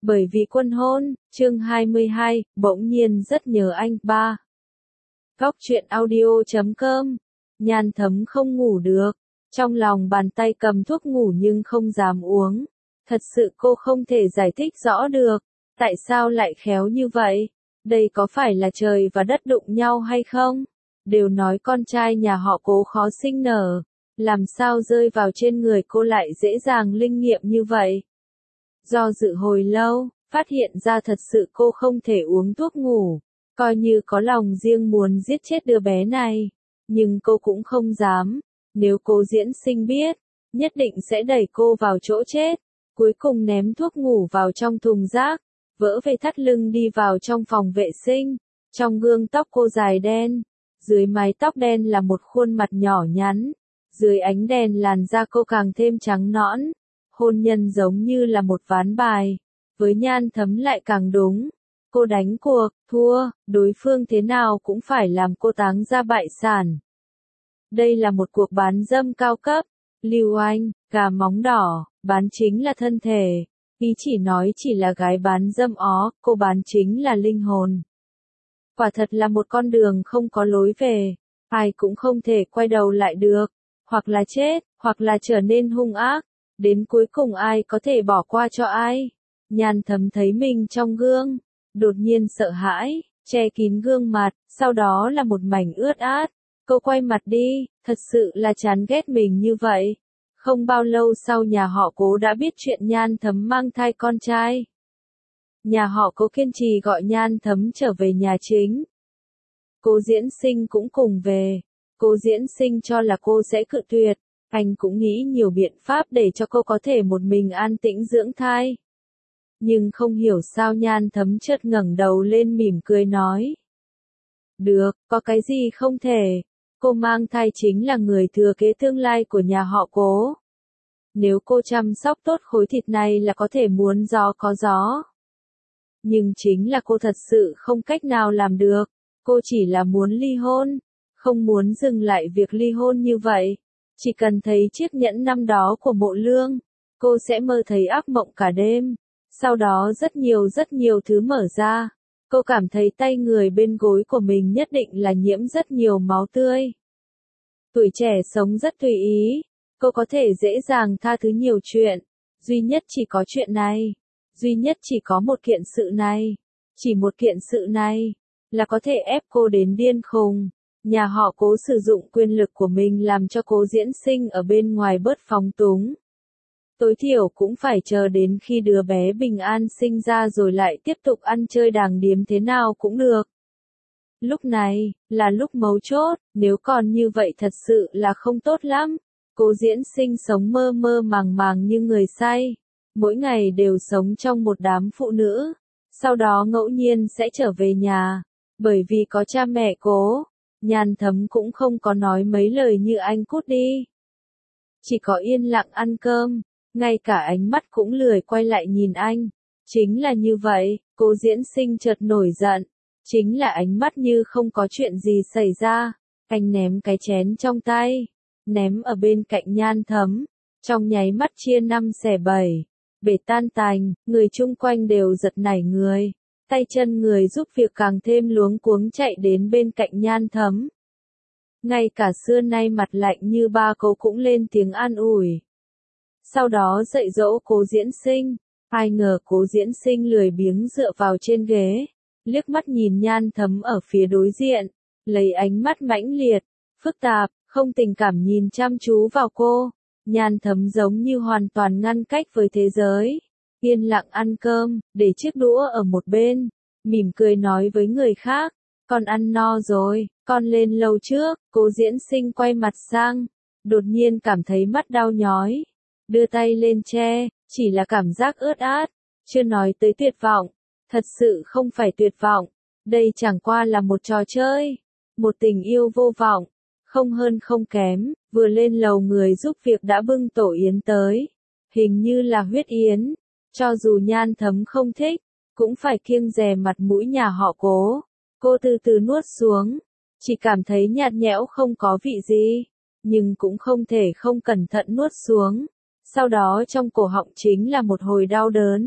Bởi vì quân hôn, chương 22, bỗng nhiên rất nhớ anh. 3. Góc truyện audio.com. Nhan Thấm không ngủ được, trong lòng bàn tay cầm thuốc ngủ nhưng không dám uống. Thật sự cô không thể giải thích rõ được, tại sao lại khéo như vậy? Đây có phải là trời và đất đụng nhau hay không? Đều nói con trai nhà họ Cố khó sinh nở, làm sao rơi vào trên người cô lại dễ dàng linh nghiệm như vậy? Do dự hồi lâu, phát hiện ra thật sự cô không thể uống thuốc ngủ, coi như có lòng riêng muốn giết chết đứa bé này, nhưng cô cũng không dám, nếu Cố Diễn Sinh biết, nhất định sẽ đẩy cô vào chỗ chết. Cuối cùng ném thuốc ngủ vào trong thùng rác, vỡ về thắt lưng đi vào trong phòng vệ sinh. Trong gương tóc cô dài đen, dưới mái tóc đen là một khuôn mặt nhỏ nhắn, dưới ánh đèn làn da cô càng thêm trắng nõn. Hôn nhân giống như là một ván bài, với Nhan Thấm lại càng đúng. Cô đánh cuộc, thua, đối phương thế nào cũng phải làm cô táng ra bại sản. Đây là một cuộc bán dâm cao cấp. Lưu Anh, gà móng đỏ, bán chính là thân thể. Ý chỉ nói chỉ là gái bán dâm ó, cô bán chính là linh hồn. Quả thật là một con đường không có lối về, ai cũng không thể quay đầu lại được, hoặc là chết, hoặc là trở nên hung ác. Đến cuối cùng ai có thể bỏ qua cho ai? Nhan Thấm thấy mình trong gương, đột nhiên sợ hãi, che kín gương mặt, sau đó là một mảnh ướt át. Cô quay mặt đi, thật sự là chán ghét mình như vậy. Không bao lâu sau nhà họ Cố đã biết chuyện Nhan Thấm mang thai con trai. Nhà họ Cố kiên trì gọi Nhan Thấm trở về nhà chính. Cố Diễn Sinh cũng cùng về. Cố Diễn Sinh cho là cô sẽ cự tuyệt. Anh cũng nghĩ nhiều biện pháp để cho cô có thể một mình an tĩnh dưỡng thai. Nhưng không hiểu sao Nhan Thấm chợt ngẩng đầu lên mỉm cười nói. Được, có cái gì không thể. Cô mang thai chính là người thừa kế tương lai của nhà họ Cố. Nếu cô chăm sóc tốt khối thịt này là có thể muốn gió có gió. Nhưng chính là cô thật sự không cách nào làm được. Cô chỉ là muốn ly hôn, không muốn dừng lại việc ly hôn như vậy. Chỉ cần thấy chiếc nhẫn năm đó của Mộ Lương, cô sẽ mơ thấy ác mộng cả đêm. Sau đó rất nhiều thứ mở ra. Cô cảm thấy tay người bên gối của mình nhất định là nhiễm rất nhiều máu tươi. Tuổi trẻ sống rất tùy ý. Cô có thể dễ dàng tha thứ nhiều chuyện. Duy nhất chỉ có chuyện này. Duy nhất chỉ có một kiện sự này. Chỉ một kiện sự này là có thể ép cô đến điên khùng. Nhà họ Cố sử dụng quyền lực của mình làm cho Cố Diễn Sinh ở bên ngoài bớt phóng túng. Tối thiểu cũng phải chờ đến khi đứa bé bình an sinh ra rồi lại tiếp tục ăn chơi đàng điếm thế nào cũng được. Lúc này, là lúc mấu chốt, nếu còn như vậy thật sự là không tốt lắm. Cố Diễn Sinh sống mơ mơ màng màng như người say. Mỗi ngày đều sống trong một đám phụ nữ. Sau đó ngẫu nhiên sẽ trở về nhà. Bởi vì có cha mẹ Cố, Nhan Thấm cũng không có nói mấy lời như anh cút đi. Chỉ có yên lặng ăn cơm. Ngay cả ánh mắt cũng lười quay lại nhìn anh. Chính là như vậy, Cố Diễn Sinh chợt nổi giận. Chính là ánh mắt như không có chuyện gì xảy ra. Anh ném cái chén trong tay, ném ở bên cạnh Nhan Thấm. Trong nháy mắt chia 5 xẻ 7, bể tan tành, người chung quanh đều giật nảy người. Tay chân người giúp việc càng thêm luống cuống chạy đến bên cạnh Nhan Thấm. Ngay cả xưa nay mặt lạnh như ba Cố cũng lên tiếng an ủi. Sau đó dạy dỗ Cố Diễn Sinh. Ai ngờ Cố Diễn Sinh lười biếng dựa vào trên ghế, liếc mắt nhìn Nhan Thấm ở phía đối diện, lấy ánh mắt mãnh liệt, phức tạp, không tình cảm nhìn chăm chú vào cô. Nhan Thấm giống như hoàn toàn ngăn cách với thế giới, yên lặng ăn cơm, để chiếc đũa ở một bên, mỉm cười nói với người khác, con ăn no rồi, con lên lầu trước. Cố Diễn Sinh quay mặt sang, đột nhiên cảm thấy mắt đau nhói. Đưa tay lên che, chỉ là cảm giác ướt át, chưa nói tới tuyệt vọng, thật sự không phải tuyệt vọng, đây chẳng qua là một trò chơi, một tình yêu vô vọng, không hơn không kém. Vừa lên lầu người giúp việc đã bưng tổ yến tới, hình như là huyết yến, cho dù Nhan Thấm không thích, cũng phải kiêng dè mặt mũi nhà họ Cố. Cô từ từ nuốt xuống, chỉ cảm thấy nhạt nhẽo không có vị gì, nhưng cũng không thể không cẩn thận nuốt xuống. Sau đó trong cổ họng chính là một hồi đau đớn,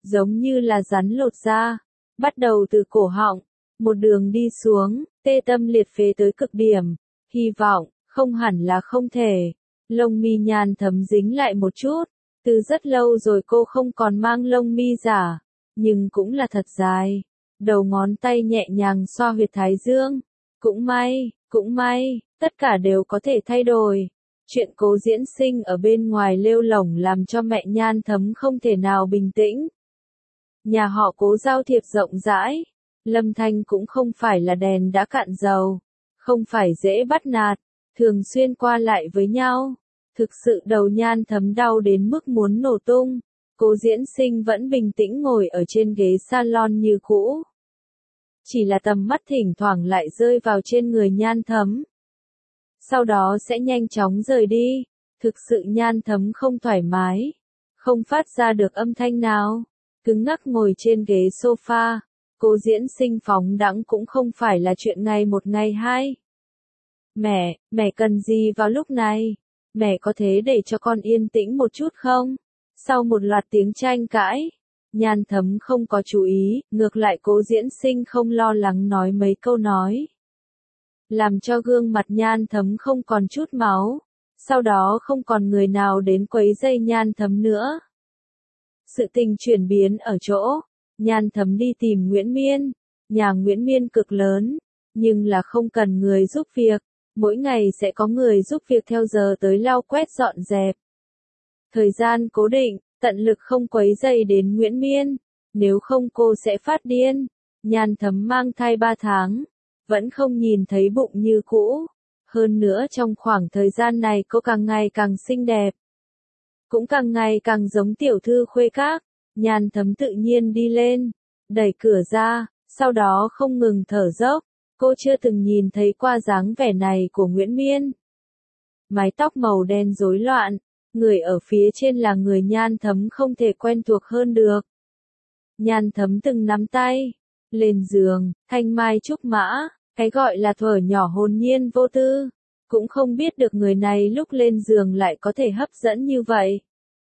giống như là rắn lột da, bắt đầu từ cổ họng, một đường đi xuống, tê tâm liệt phế tới cực điểm, hy vọng, không hẳn là không thể. Lông mi Nhan Thấm dính lại một chút, từ rất lâu rồi cô không còn mang lông mi giả, nhưng cũng là thật dài. Đầu ngón tay nhẹ nhàng xoa huyệt thái dương. Cũng may, tất cả đều có thể thay đổi. Chuyện Cố Diễn Sinh ở bên ngoài lêu lổng làm cho mẹ Nhan Thấm không thể nào bình tĩnh. Nhà họ Cố giao thiệp rộng rãi, Lâm Thanh cũng không phải là đèn đã cạn dầu, không phải dễ bắt nạt, thường xuyên qua lại với nhau. Thực sự đầu Nhan Thấm đau đến mức muốn nổ tung. Cố Diễn Sinh vẫn bình tĩnh ngồi ở trên ghế salon như cũ. Chỉ là tầm mắt thỉnh thoảng lại rơi vào trên người Nhan Thấm. Sau đó sẽ nhanh chóng rời đi. Thực sự Nhan Thấm không thoải mái, không phát ra được âm thanh nào, cứng ngắc ngồi trên ghế sofa. Cố Diễn Sinh phóng đãng cũng không phải là chuyện ngày một ngày hai. Mẹ cần gì vào lúc này? Mẹ có thể để cho con yên tĩnh một chút không? Sau một loạt tiếng tranh cãi, Nhan Thấm không có chú ý, ngược lại Cố Diễn Sinh không lo lắng nói mấy câu nói, làm cho gương mặt Nhan Thấm không còn chút máu. Sau đó không còn người nào đến quấy rầy Nhan Thấm nữa. Sự tình chuyển biến ở chỗ, Nhan Thấm đi tìm Nguyễn Miên. Nhà Nguyễn Miên cực lớn, nhưng là không cần người giúp việc. Mỗi ngày sẽ có người giúp việc theo giờ tới lau quét dọn dẹp. Thời gian cố định, tận lực không quấy rầy đến Nguyễn Miên, nếu không cô sẽ phát điên. Nhan Thấm mang thai 3 tháng, vẫn không nhìn thấy bụng như cũ. Hơn nữa trong khoảng thời gian này cô càng ngày càng xinh đẹp, cũng càng ngày càng giống tiểu thư khuê các. Nhan Thấm tự nhiên đi lên, đẩy cửa ra, sau đó không ngừng thở dốc. Cô chưa từng nhìn thấy qua dáng vẻ này của Nguyễn Miên. Mái tóc màu đen rối loạn, người ở phía trên là người Nhan Thấm không thể quen thuộc hơn được. Nhan Thấm từng nắm tay, lên giường, thanh mai trúc mã, cái gọi là thuở nhỏ hồn nhiên vô tư, cũng không biết được người này lúc lên giường lại có thể hấp dẫn như vậy.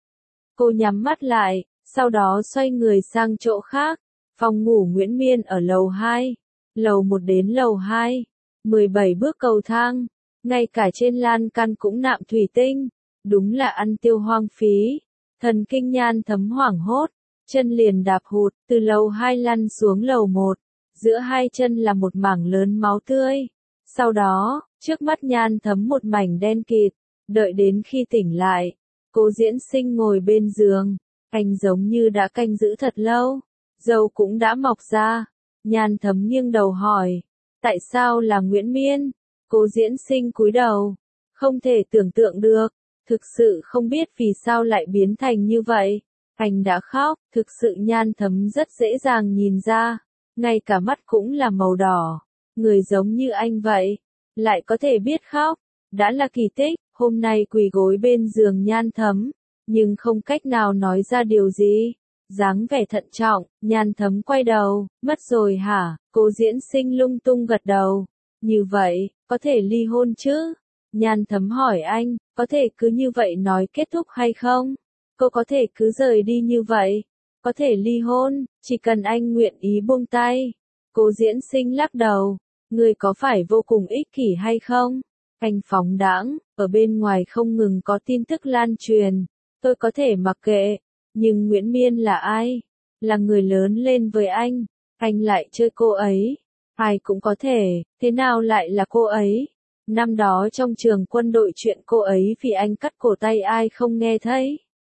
Cô nhắm mắt lại, sau đó xoay người sang chỗ khác. Phòng ngủ Nguyễn Miên ở lầu 2, lầu 1 đến lầu 2, 17 bước cầu thang, ngay cả trên lan can cũng nạm thủy tinh, đúng là ăn tiêu hoang phí. Thần kinh Nhan Thấm hoảng hốt, chân liền đạp hụt, từ lầu 2 lăn xuống lầu 1, giữa hai chân là một mảng lớn máu tươi. Sau đó, trước mắt Nhan Thấm một mảnh đen kịt, đợi đến khi tỉnh lại, Cố Diễn Sinh ngồi bên giường, anh giống như đã canh giữ thật lâu, râu cũng đã mọc ra. Nhan Thấm nghiêng đầu hỏi, tại sao là Nguyễn Miên? Cố Diễn Sinh cúi đầu, không thể tưởng tượng được, thực sự không biết vì sao lại biến thành như vậy. Anh đã khóc, thực sự Nhan Thấm rất dễ dàng nhìn ra, ngay cả mắt cũng là màu đỏ. Người giống như anh vậy, lại có thể biết khóc, đã là kỳ tích. Hôm nay quỳ gối bên giường Nhan Thấm, nhưng không cách nào nói ra điều gì. Dáng vẻ thận trọng, Nhan Thấm quay đầu, mất rồi hả? Cố Diễn Sinh lung tung gật đầu. Như vậy, có thể ly hôn chứ? Nhan Thấm hỏi anh, có thể cứ như vậy nói kết thúc hay không? Cô có thể cứ rời đi như vậy, có thể ly hôn, chỉ cần anh nguyện ý buông tay. Cố Diễn Sinh lắc đầu, người có phải vô cùng ích kỷ hay không? Anh phóng đãng, ở bên ngoài không ngừng có tin tức lan truyền, tôi có thể mặc kệ, nhưng Nguyễn Miên là ai? Là người lớn lên với anh lại chơi cô ấy. Ai cũng có thể, thế nào lại là cô ấy? Năm đó trong trường quân đội chuyện cô ấy vì anh cắt cổ tay ai không nghe thấy?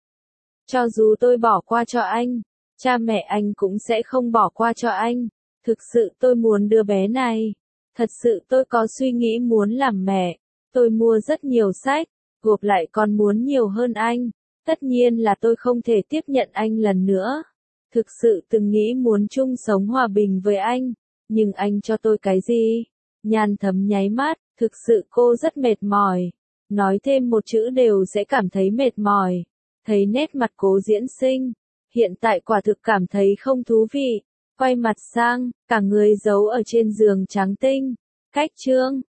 Cho dù tôi bỏ qua cho anh, cha mẹ anh cũng sẽ không bỏ qua cho anh. Thực sự tôi muốn đứa bé này. Thật sự tôi có suy nghĩ muốn làm mẹ. Tôi mua rất nhiều sách, gộp lại còn muốn nhiều hơn anh. Tất nhiên là tôi không thể tiếp nhận anh lần nữa. Thực sự từng nghĩ muốn chung sống hòa bình với anh. Nhưng anh cho tôi cái gì? Nhan Thấm nháy mắt, thực sự cô rất mệt mỏi. Nói thêm một chữ đều sẽ cảm thấy mệt mỏi. Thấy nét mặt Cố Diễn Sinh, hiện tại quả thực cảm thấy không thú vị. Quay mặt sang, cả người giấu ở trên giường trắng tinh. Cách chương